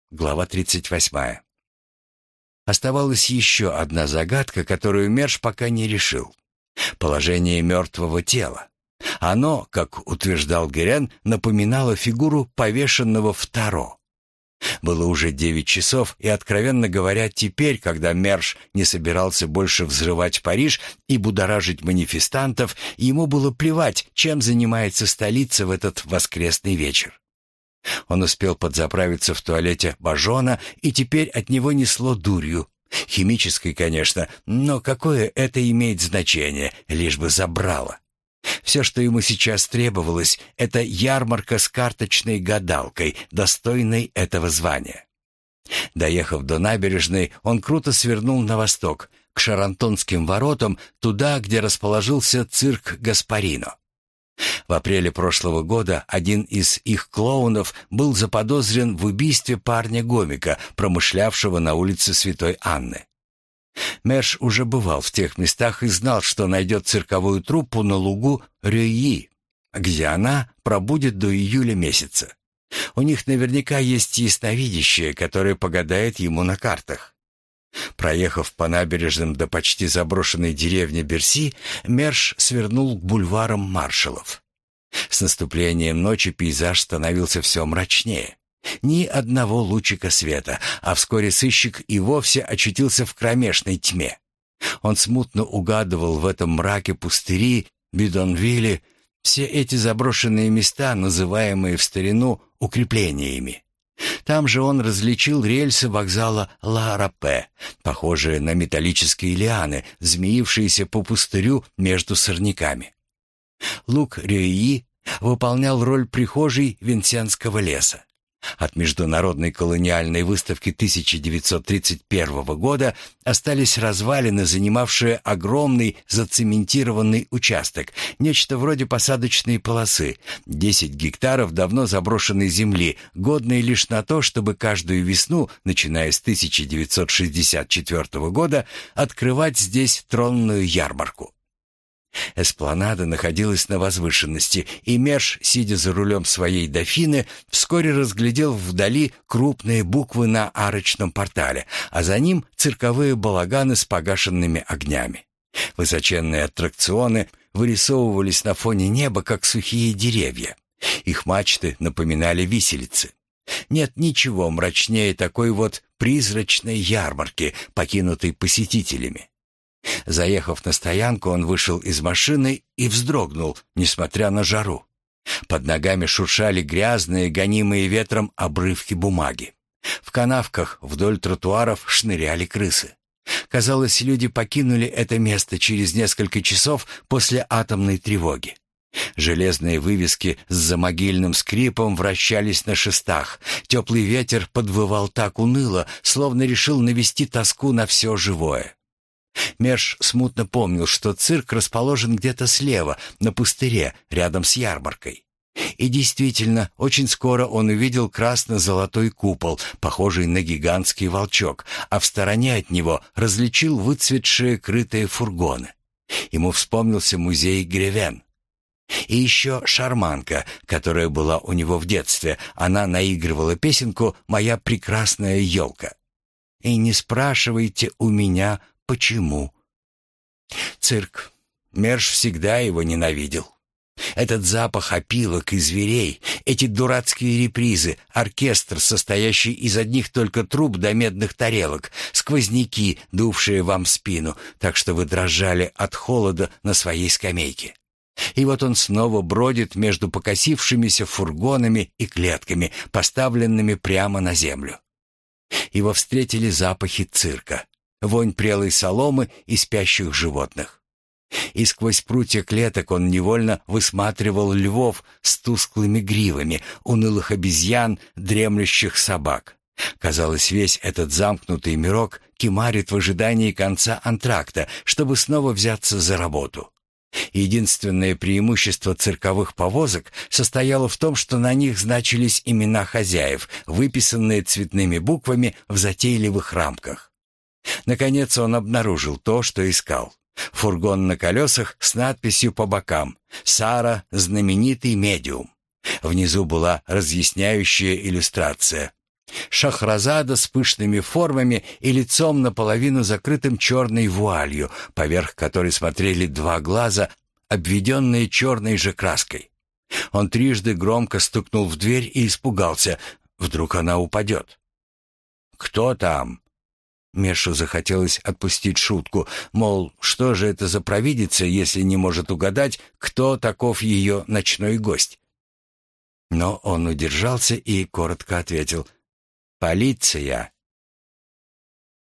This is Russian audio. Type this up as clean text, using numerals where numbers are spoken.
Глава 38. Оставалась еще одна загадка, которую Мерш пока не решил. Положение мертвого тела. Оно, как утверждал Герен, напоминало фигуру повешенного в таро. Было уже 9 часов, и, откровенно говоря, теперь, когда Мерш не собирался больше взрывать Париж и будоражить манифестантов, ему было плевать, чем занимается столица в этот воскресный вечер. Он успел подзаправиться в туалете Бажона, и теперь от него несло дурью. Химической, конечно, но какое это имеет значение, лишь бы забрало. Все, что ему сейчас требовалось, это ярмарка с карточной гадалкой, достойной этого звания. Доехав до набережной, он круто свернул на восток, к Шарантонским воротам, туда, где расположился цирк Гаспарино. В апреле прошлого года один из их клоунов был заподозрен в убийстве парня-гомика, промышлявшего на улице Святой Анны. Мерш уже бывал в тех местах и знал, что найдет цирковую труппу на лугу Рюйи, где она пробудет до июля месяца. У них наверняка есть ясновидящее, которое погадает ему на картах. Проехав по набережным до почти заброшенной деревни Берси, Мерш свернул к бульварам маршалов. С наступлением ночи пейзаж становился все мрачнее. Ни одного лучика света, а вскоре сыщик и вовсе очутился в кромешной тьме. Он смутно угадывал в этом мраке пустыри, бидонвилли, все эти заброшенные места, называемые в старину укреплениями. Там же он различил рельсы вокзала Ла-Рапе, похожие на металлические лианы, змеившиеся по пустырю между сорняками. Луг Рюйи выполнял роль прихожей Винсентского леса. От международной колониальной выставки 1931 года остались развалины, занимавшие огромный зацементированный участок, нечто вроде посадочной полосы, 10 гектаров давно заброшенной земли, годной лишь на то, чтобы каждую весну, начиная с 1964 года, открывать здесь тронную ярмарку. Эспланада находилась на возвышенности, и Мерш, сидя за рулем своей «Дофины», вскоре разглядел вдали крупные буквы на арочном портале, а за ним цирковые балаганы с погашенными огнями. Высоченные аттракционы вырисовывались на фоне неба, как сухие деревья. Их мачты напоминали виселицы. Нет ничего мрачнее такой вот призрачной ярмарки, покинутой посетителями. Заехав на стоянку, он вышел из машины и вздрогнул, несмотря на жару. Под ногами шуршали грязные, гонимые ветром обрывки бумаги. В канавках вдоль тротуаров шныряли крысы. Казалось, люди покинули это место через несколько часов после атомной тревоги. Железные вывески с замогильным скрипом вращались на шестах. Теплый ветер подвывал так уныло, словно решил навести тоску на все живое. Мерш смутно помнил, что цирк расположен где-то слева, на пустыре, рядом с ярмаркой. И действительно, очень скоро он увидел красно-золотой купол, похожий на гигантский волчок, а в стороне от него различил выцветшие крытые фургоны. Ему вспомнился музей Гревен. И еще шарманка, которая была у него в детстве. Она наигрывала песенку «Моя прекрасная елка». «И не спрашивайте у меня, почему?» Цирк. Мерш всегда его ненавидел. Этот запах опилок и зверей, эти дурацкие репризы, оркестр, состоящий из одних только труб да медных тарелок, сквозняки, дувшие вам в спину, так что вы дрожали от холода на своей скамейке. И вот он снова бродит между покосившимися фургонами и клетками, поставленными прямо на землю. Его встретили запахи цирка. Вонь прелой соломы и спящих животных. И сквозь прутья клеток он невольно высматривал львов с тусклыми гривами, унылых обезьян, дремлющих собак. Казалось, весь этот замкнутый мирок кимарит в ожидании конца антракта, чтобы снова взяться за работу. Единственное преимущество цирковых повозок состояло в том, что на них значились имена хозяев, выписанные цветными буквами в затейливых рамках. Наконец он обнаружил то, что искал. Фургон на колесах с надписью по бокам «Сара, знаменитый медиум». Внизу была разъясняющая иллюстрация. Шахразада с пышными формами и лицом наполовину закрытым черной вуалью, поверх которой смотрели два глаза, обведенные черной же краской. Он трижды громко стукнул в дверь и испугался. Вдруг она упадет. «Кто там?» Мешу захотелось отпустить шутку, мол, что же это за провидица, если не может угадать, кто таков ее ночной гость. Но он удержался и коротко ответил: «Полиция».